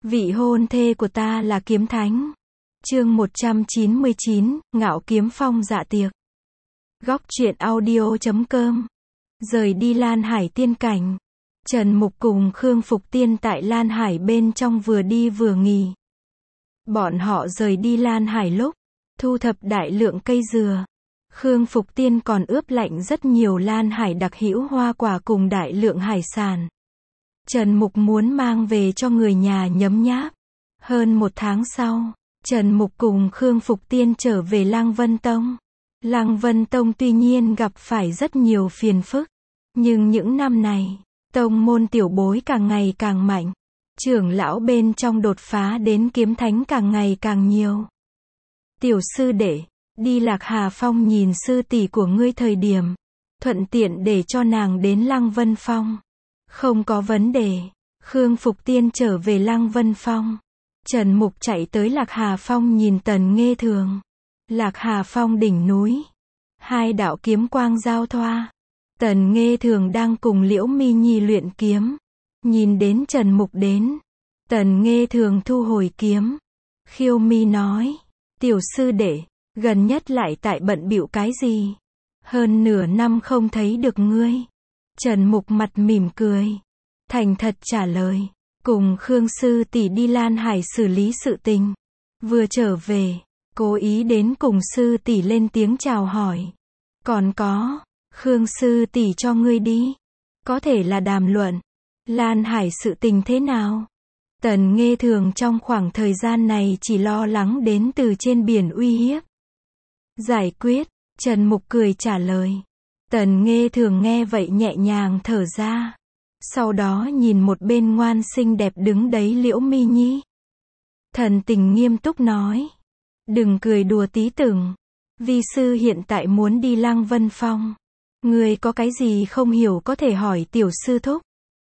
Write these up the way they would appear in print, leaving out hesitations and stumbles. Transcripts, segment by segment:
Vị hôn thê của ta là kiếm thánh. Chương 199, Ngạo Kiếm Phong dạ tiệc. Góc truyện audio.com. Rời đi Lan Hải tiên cảnh. Trần Mục cùng Khương Phục Tiên tại Lan Hải bên trong vừa đi vừa nghỉ. Bọn họ rời đi Lan Hải lúc thu thập đại lượng cây dừa. Khương Phục Tiên còn ướp lạnh rất nhiều Lan Hải đặc hữu hoa quả cùng đại lượng hải sản. Trần Mục muốn mang về cho người nhà nhấm nháp. Hơn một tháng sau, Trần Mục cùng Khương Phục Tiên trở về Lăng Vân Tông. Lăng Vân Tông tuy nhiên gặp phải rất nhiều phiền phức, nhưng những năm này, tông môn tiểu bối càng ngày càng mạnh. Trưởng lão bên trong đột phá đến kiếm thánh càng ngày càng nhiều. Tiểu sư đệ, đi Lạc Hà Phong nhìn sư tỷ của ngươi thời điểm, thuận tiện để cho nàng đến Lăng Vân Phong. Không có vấn đề. Khương Phục Tiên trở về Lăng Vân Phong. Trần Mục chạy tới Lạc Hà Phong nhìn Tần Nghê Thường. Lạc Hà Phong đỉnh núi. Hai đạo kiếm quang giao thoa. Tần Nghê Thường đang cùng Liễu Mi Nhi luyện kiếm. Nhìn đến Trần Mục đến. Tần Nghê Thường thu hồi kiếm. Khiêu Mi nói. Tiểu sư đệ, gần nhất lại tại bận bịu cái gì? Hơn nửa năm không thấy được ngươi. Trần Mục mặt mỉm cười. Thành thật trả lời. Cùng Khương sư tỷ đi Lan Hải xử lý sự tình. Vừa trở về, cố ý đến cùng sư tỷ lên tiếng chào hỏi. Còn có, Khương sư tỷ cho ngươi đi. Có thể là đàm luận. Lan Hải sự tình thế nào? Tần Nghê Thường trong khoảng thời gian này chỉ lo lắng đến từ trên biển uy hiếp. Giải quyết, Trần Mục cười trả lời. Tần Nghê Thường nghe vậy nhẹ nhàng thở ra. Sau đó nhìn một bên ngoan xinh đẹp đứng đấy Liễu Mi Nhi. Thần tình nghiêm túc nói. Đừng cười đùa tí tưởng. Vi sư hiện tại muốn đi Lăng Vân Phong. Người có cái gì không hiểu có thể hỏi tiểu sư thúc.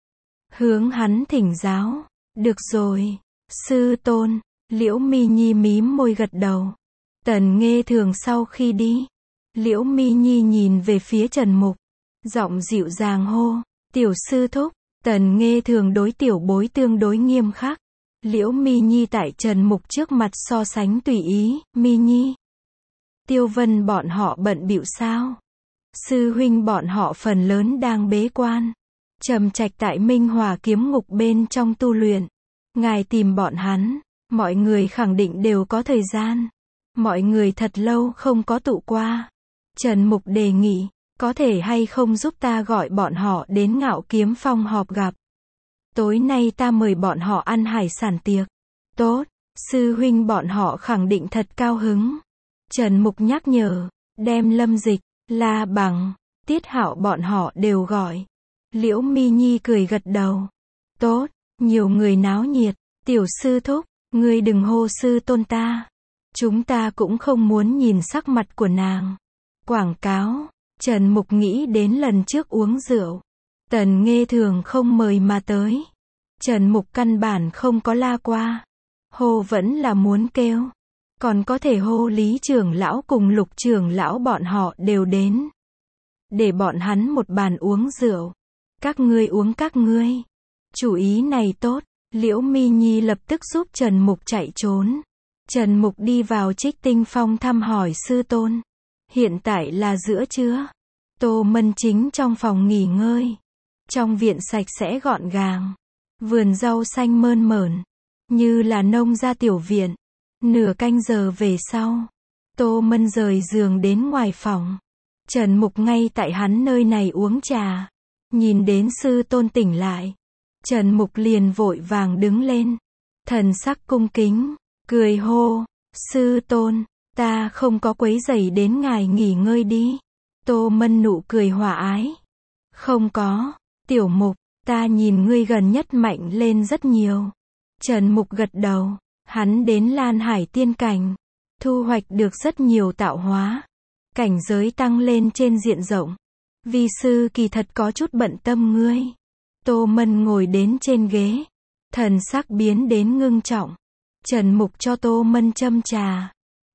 Hướng hắn thỉnh giáo. Được rồi. Sư tôn. Liễu Mi Nhi mím môi gật đầu. Tần Nghê Thường sau khi đi. Liễu Mi Nhi nhìn về phía Trần Mục. Giọng dịu dàng hô. Tiểu sư thúc. Tần Nghê Thường đối tiểu bối tương đối nghiêm khắc. Liễu Mi Nhi tại Trần Mục trước mặt so sánh tùy ý. Mi Nhi. Tiêu Vân bọn họ bận bịu sao? Sư huynh bọn họ phần lớn đang bế quan. Trầm Trạch tại Minh Hòa kiếm ngục bên trong tu luyện. Ngài tìm bọn hắn. Mọi người khẳng định đều có thời gian. Mọi người thật lâu không có tụ qua. Trần Mục đề nghị, có thể hay không giúp ta gọi bọn họ đến Ngạo Kiếm Phong họp gặp. Tối nay ta mời bọn họ ăn hải sản tiệc. Tốt, sư huynh bọn họ khẳng định thật cao hứng. Trần Mục nhắc nhở, đem Lâm Dịch, La Bằng, Tiết Hạo bọn họ đều gọi. Liễu Mi Nhi cười gật đầu. Tốt, nhiều người náo nhiệt. Tiểu sư thúc, ngươi đừng hô sư tôn ta. Chúng ta cũng không muốn nhìn sắc mặt của nàng. Quảng cáo. Trần Mục nghĩ đến lần trước uống rượu. Tần Nghê Thường không mời mà tới. Trần Mục căn bản không có la qua. Hô vẫn là muốn kêu. Còn có thể hô Lý trưởng lão cùng Lục trưởng lão bọn họ đều đến. Để bọn hắn một bàn uống rượu. Các ngươi uống các ngươi. Chủ ý này tốt. Liễu Mi Nhi lập tức giúp Trần Mục chạy trốn. Trần Mục đi vào Trích Tinh Phong thăm hỏi sư tôn. Hiện tại là giữa trưa. Tô Mân chính trong phòng nghỉ ngơi. Trong viện sạch sẽ gọn gàng. Vườn rau xanh mơn mởn. Như là nông gia tiểu viện. Nửa canh giờ về sau. Tô Mân rời giường đến ngoài phòng. Trần Mục ngay tại hắn nơi này uống trà. Nhìn đến sư tôn tỉnh lại. Trần Mục liền vội vàng đứng lên. Thần sắc cung kính. Cười hô. Sư tôn. Ta không có quấy rầy đến ngài nghỉ ngơi đi. Tô Mân nụ cười hòa ái. Không có. Tiểu Mục. Ta nhìn ngươi gần nhất mạnh lên rất nhiều. Trần Mục gật đầu. Hắn đến Lan Hải tiên cảnh. Thu hoạch được rất nhiều tạo hóa. Cảnh giới tăng lên trên diện rộng. Vi sư kỳ thật có chút bận tâm ngươi. Tô Mân ngồi đến trên ghế. Thần sắc biến đến ngưng trọng. Trần Mục cho Tô Mân châm trà.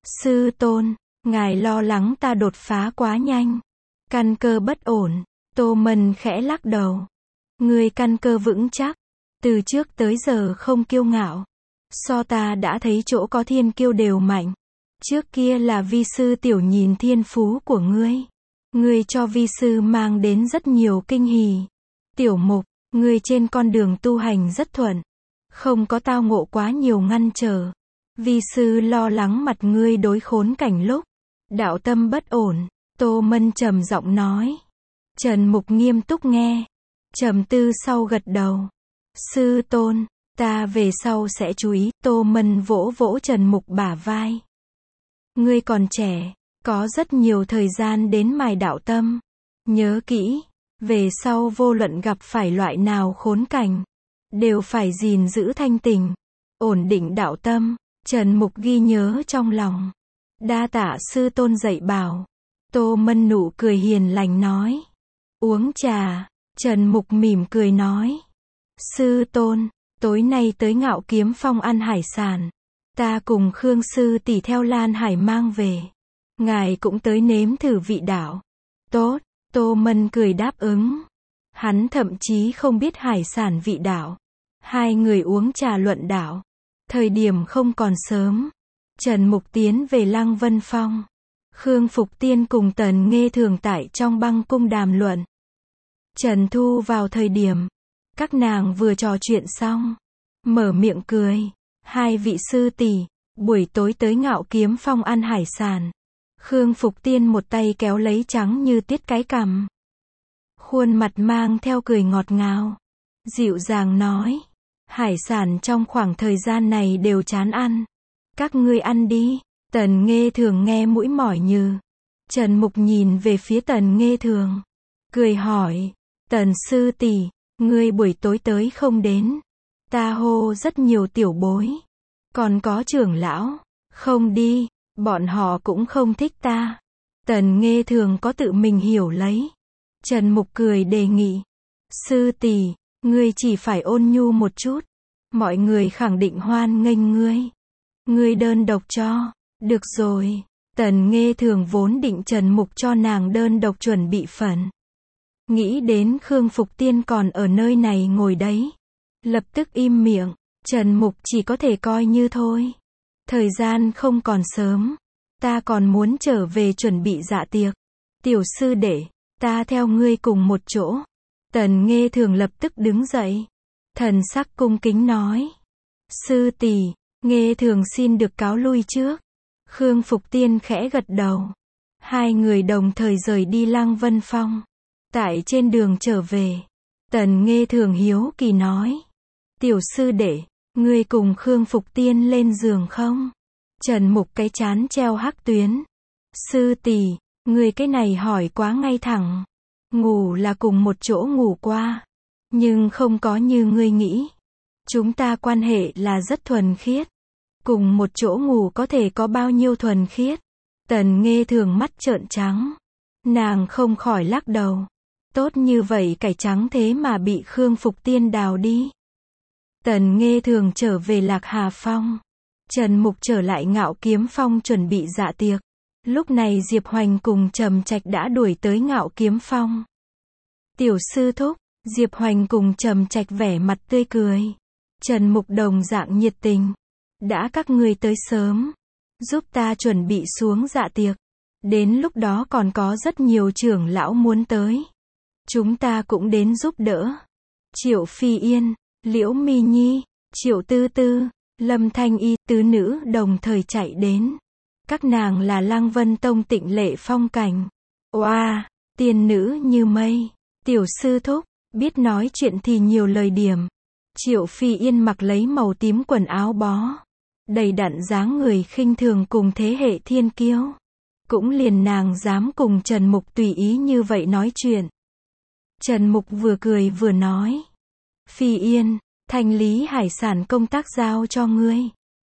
Sư tôn, ngài lo lắng ta đột phá quá nhanh. Căn cơ bất ổn. Tô Mân khẽ lắc đầu. Ngươi căn cơ vững chắc. Từ trước tới giờ không kiêu ngạo. So ta đã thấy chỗ có thiên kiêu đều mạnh. Trước kia là vi sư tiểu nhìn thiên phú của ngươi. Ngươi cho vi sư mang đến rất nhiều kinh hỉ. Tiểu mục, ngươi trên con đường tu hành rất thuận. Không có tao ngộ quá nhiều ngăn trở. Vi sư lo lắng mặt ngươi đối khốn cảnh lúc đạo tâm bất ổn. Tô Mân trầm giọng nói. Trần Mục nghiêm túc nghe. Trầm tư sau gật đầu. Sư tôn, ta về sau sẽ chú ý. Tô Mân vỗ vỗ Trần Mục bả vai. Ngươi còn trẻ, có rất nhiều thời gian đến mài đạo tâm. Nhớ kỹ, về sau vô luận gặp phải loại nào khốn cảnh, đều phải gìn giữ thanh tình, ổn định đạo tâm. Trần Mục ghi nhớ trong lòng. Đa tạ sư tôn dạy bảo. Tô Mân nụ cười hiền lành nói. Uống trà. Trần Mục mỉm cười nói. Sư tôn, tối nay tới Ngạo Kiếm Phong ăn hải sản. Ta cùng Khương sư tỷ theo Lan Hải mang về. Ngài cũng tới nếm thử vị đạo. Tốt, Tô Mân cười đáp ứng. Hắn thậm chí không biết hải sản vị đạo. Hai người uống trà luận đạo. Thời điểm không còn sớm. Trần Mục tiến về Lăng Vân Phong. Khương Phục Tiên cùng Tần Nghê Thường tại trong băng cung đàm luận. Trần Thu vào thời điểm. Các nàng vừa trò chuyện xong. Mở miệng cười. Hai vị sư tỷ, buổi tối tới Ngạo Kiếm Phong ăn hải sản. Khương Phục Tiên một tay kéo lấy trắng như tiết cái cằm. Khuôn mặt mang theo cười ngọt ngào. Dịu dàng nói. Hải sản trong khoảng thời gian này đều chán ăn. Các ngươi ăn đi. Tần Nghê Thường nghe mũi mỏi nhừ. Trần Mục nhìn về phía Tần Nghê Thường. Cười hỏi. Tần sư tỷ, ngươi buổi tối tới không đến. Ta hô rất nhiều tiểu bối. Còn có trưởng lão. Không đi. Bọn họ cũng không thích ta. Tần Nghê Thường có tự mình hiểu lấy. Trần Mục cười đề nghị. Sư tỷ, ngươi chỉ phải ôn nhu một chút. Mọi người khẳng định hoan nghênh ngươi. Ngươi đơn độc cho. Được rồi. Tần Nghê Thường vốn định Trần Mục cho nàng đơn độc chuẩn bị phần. Nghĩ đến Khương Phục Tiên còn ở nơi này ngồi đấy. Lập tức im miệng. Trần Mục chỉ có thể coi như thôi. Thời gian không còn sớm. Ta còn muốn trở về chuẩn bị dạ tiệc. Tiểu sư đệ, ta theo ngươi cùng một chỗ. Tần Nghê Thường lập tức đứng dậy. Thần sắc cung kính nói. Sư tỷ, Nghê Thường xin được cáo lui trước. Khương Phục Tiên khẽ gật đầu. Hai người đồng thời rời đi Lăng Vân Phong. Tại trên đường trở về, Tần Nghê Thường hiếu kỳ nói. Tiểu sư đệ, ngươi cùng Khương Phục Tiên lên giường không? Trần Mục cái chán treo hắc tuyến. Sư tỷ, ngươi cái này hỏi quá ngay thẳng. Ngủ là cùng một chỗ ngủ qua. Nhưng không có như ngươi nghĩ. Chúng ta quan hệ là rất thuần khiết. Cùng một chỗ ngủ có thể có bao nhiêu thuần khiết? Tần Nghê Thường mắt trợn trắng. Nàng không khỏi lắc đầu. Tốt như vậy cải trắng thế mà bị Khương Phục Tiên đào đi. Tần Nghê Thường trở về Lạc Hà Phong. Trần Mục trở lại Ngạo Kiếm Phong chuẩn bị dạ tiệc. Lúc này Diệp Hoành cùng Trầm Trạch đã đuổi tới Ngạo Kiếm Phong. Tiểu sư thúc, Diệp Hoành cùng Trầm Trạch vẻ mặt tươi cười. Trần Mục đồng dạng nhiệt tình. Đã các ngươi tới sớm. Giúp ta chuẩn bị xuống dạ tiệc. Đến lúc đó còn có rất nhiều trưởng lão muốn tới. Chúng ta cũng đến giúp đỡ. Triệu Phi Yên, Liễu Mi Nhi, Triệu Tư Tư, Lâm Thanh Y, tứ nữ đồng thời chạy đến. Các nàng là Lăng Vân Tông Tịnh Lệ phong cảnh. Oa, tiên nữ như mây. Tiểu sư thúc, biết nói chuyện thì nhiều lời điểm. Triệu Phi Yên mặc lấy màu tím quần áo bó. Đầy đặn dáng người khinh thường cùng thế hệ thiên kiêu. Cũng liền nàng dám cùng Trần Mục tùy ý như vậy nói chuyện. Trần Mục vừa cười vừa nói. Phi Yên, thanh lý hải sản công tác giao cho ngươi.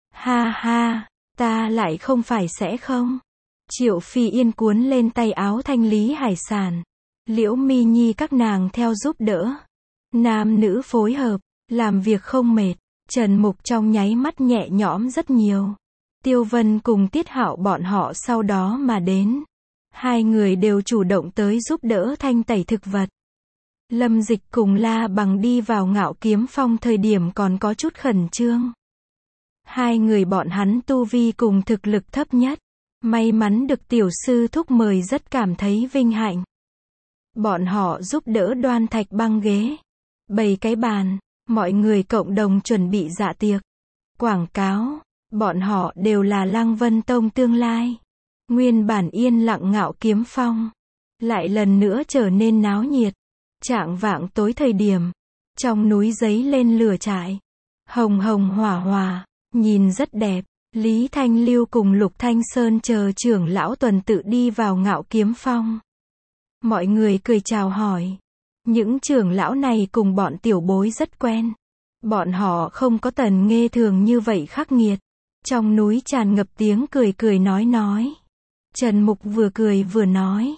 Ha ha, ta lại không phải sẽ không. Triệu Phi Yên cuốn lên tay áo thanh lý hải sản. Liễu Mi Nhi các nàng theo giúp đỡ. Nam nữ phối hợp, làm việc không mệt. Trần Mục trong nháy mắt nhẹ nhõm rất nhiều. Tiêu Vân cùng Tiết Hạo bọn họ sau đó mà đến. Hai người đều chủ động tới giúp đỡ thanh tẩy thực vật. Lâm Dịch cùng La Bằng đi vào Ngạo Kiếm Phong thời điểm còn có chút khẩn trương. Hai người bọn hắn tu vi cùng thực lực thấp nhất. May mắn được tiểu sư thúc mời rất cảm thấy vinh hạnh. Bọn họ giúp đỡ đoan thạch băng ghế, bày cái bàn, mọi người cộng đồng chuẩn bị dạ tiệc. Quảng cáo, bọn họ đều là Lăng Vân Tông tương lai. Nguyên bản yên lặng Ngạo Kiếm Phong, lại lần nữa trở nên náo nhiệt. Chạng vạng tối thời điểm, trong núi giấy lên lửa trại. Hồng hồng hỏa hỏa, nhìn rất đẹp. Lý Thanh Lưu cùng Lục Thanh Sơn chờ trưởng lão tuần tự đi vào Ngạo Kiếm Phong. Mọi người cười chào hỏi. Những trưởng lão này cùng bọn tiểu bối rất quen. Bọn họ không có Tần Nghê thường như vậy khắc nghiệt. Trong núi tràn ngập tiếng cười cười nói. Trần Mục vừa cười vừa nói.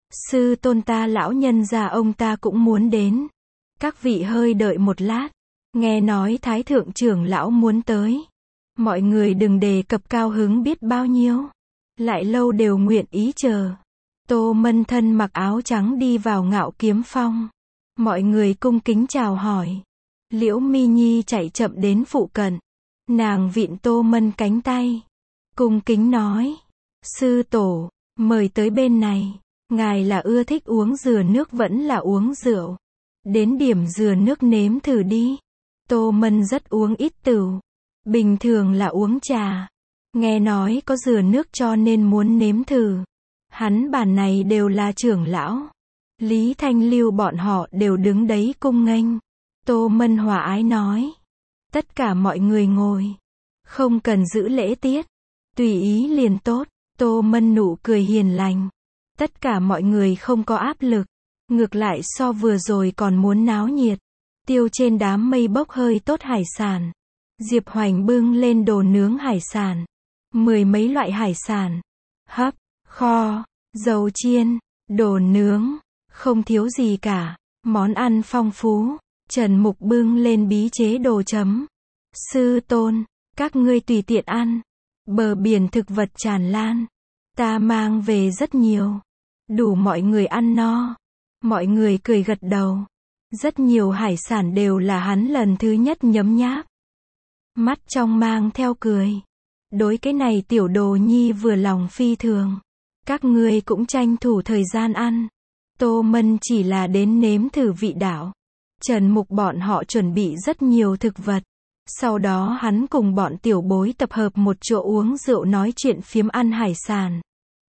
Sư tôn ta lão nhân già ông ta cũng muốn đến. Các vị hơi đợi một lát. Nghe nói Thái Thượng trưởng lão muốn tới. Mọi người đừng đề cập cao hứng biết bao nhiêu. Lại lâu đều nguyện ý chờ. Tô Mân thân mặc áo trắng đi vào Ngạo Kiếm Phong. Mọi người cung kính chào hỏi. Liễu Mi Nhi chạy chậm đến phụ cận. Nàng vịn Tô Mân cánh tay. Cung kính nói. Sư tổ, mời tới bên này. Ngài là ưa thích uống dừa nước vẫn là uống rượu. Đến điểm dừa nước nếm thử đi. Tô Mân rất uống ít tửu. Bình thường là uống trà. Nghe nói có dừa nước cho nên muốn nếm thử. Hắn bản này đều là trưởng lão. Lý Thanh Lưu bọn họ đều đứng đấy cung nghênh. Tô Mân hòa ái nói. Tất cả mọi người ngồi. Không cần giữ lễ tiết. Tùy ý liền tốt. Tô Mân nụ cười hiền lành. Tất cả mọi người không có áp lực. Ngược lại so vừa rồi còn muốn náo nhiệt. Tiêu trên đám mây bốc hơi tốt hải sản. Diệp Hoành bưng lên đồ nướng hải sản. 10 mấy loại hải sản. Hấp, kho, dầu chiên, đồ nướng. Không thiếu gì cả. Món ăn phong phú. Trần Mục bưng lên bí chế đồ chấm. Sư tôn, các ngươi tùy tiện ăn. Bờ biển thực vật tràn lan. Ta mang về rất nhiều. Đủ mọi người ăn no. Mọi người cười gật đầu. Rất nhiều hải sản đều là hắn lần thứ nhất nhấm nháp. Mắt trong mang theo cười. Đối cái này tiểu đồ nhi vừa lòng phi thường. Các ngươi cũng tranh thủ thời gian ăn. Tô Mân chỉ là đến nếm thử vị đạo. Trần Mục bọn họ chuẩn bị rất nhiều thực vật. Sau đó hắn cùng bọn tiểu bối tập hợp một chỗ uống rượu nói chuyện phiếm ăn hải sản.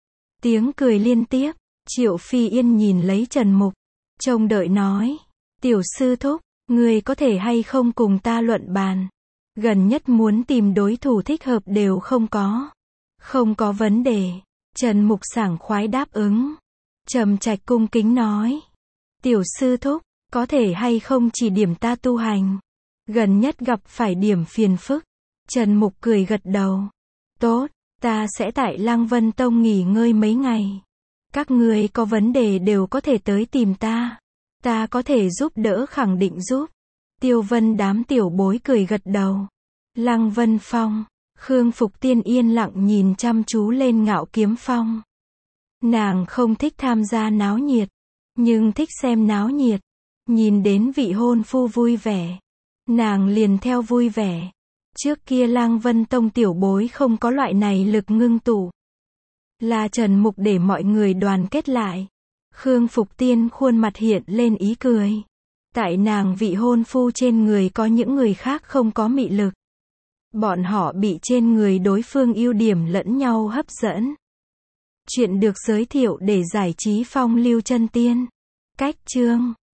Tiếng cười liên tiếp. Triệu Phi Yên nhìn lấy Trần Mục. Trông đợi nói. Tiểu sư thúc, ngươi có thể hay không cùng ta luận bàn. Gần nhất muốn tìm đối thủ thích hợp đều không có. Không có vấn đề. Trần Mục sảng khoái đáp ứng. Trầm Trạch cung kính nói. Tiểu sư thúc, có thể hay không chỉ điểm ta tu hành. Gần nhất gặp phải điểm phiền phức. Trần Mục cười gật đầu. Tốt, ta sẽ tại Lăng Vân Tông nghỉ ngơi mấy ngày. Các ngươi có vấn đề đều có thể tới tìm ta. Ta có thể giúp đỡ khẳng định giúp. Tiêu Vân đám tiểu bối cười gật đầu. Lăng Vân Phong. Khương Phục Tiên yên lặng nhìn chăm chú lên Ngạo Kiếm Phong. Nàng không thích tham gia náo nhiệt. Nhưng thích xem náo nhiệt. Nhìn đến vị hôn phu vui vẻ. Nàng liền theo vui vẻ. Trước kia Lăng Vân Tông tiểu bối không có loại này lực ngưng tụ. Là Trần Mục để mọi người đoàn kết lại. Khương Phục Tiên khuôn mặt hiện lên ý cười. Tại nàng vị hôn phu trên người có những người khác không có mị lực. Bọn họ bị trên người đối phương ưu điểm lẫn nhau hấp dẫn. Chuyện được giới thiệu để giải trí phong lưu chân tiên. Cách chương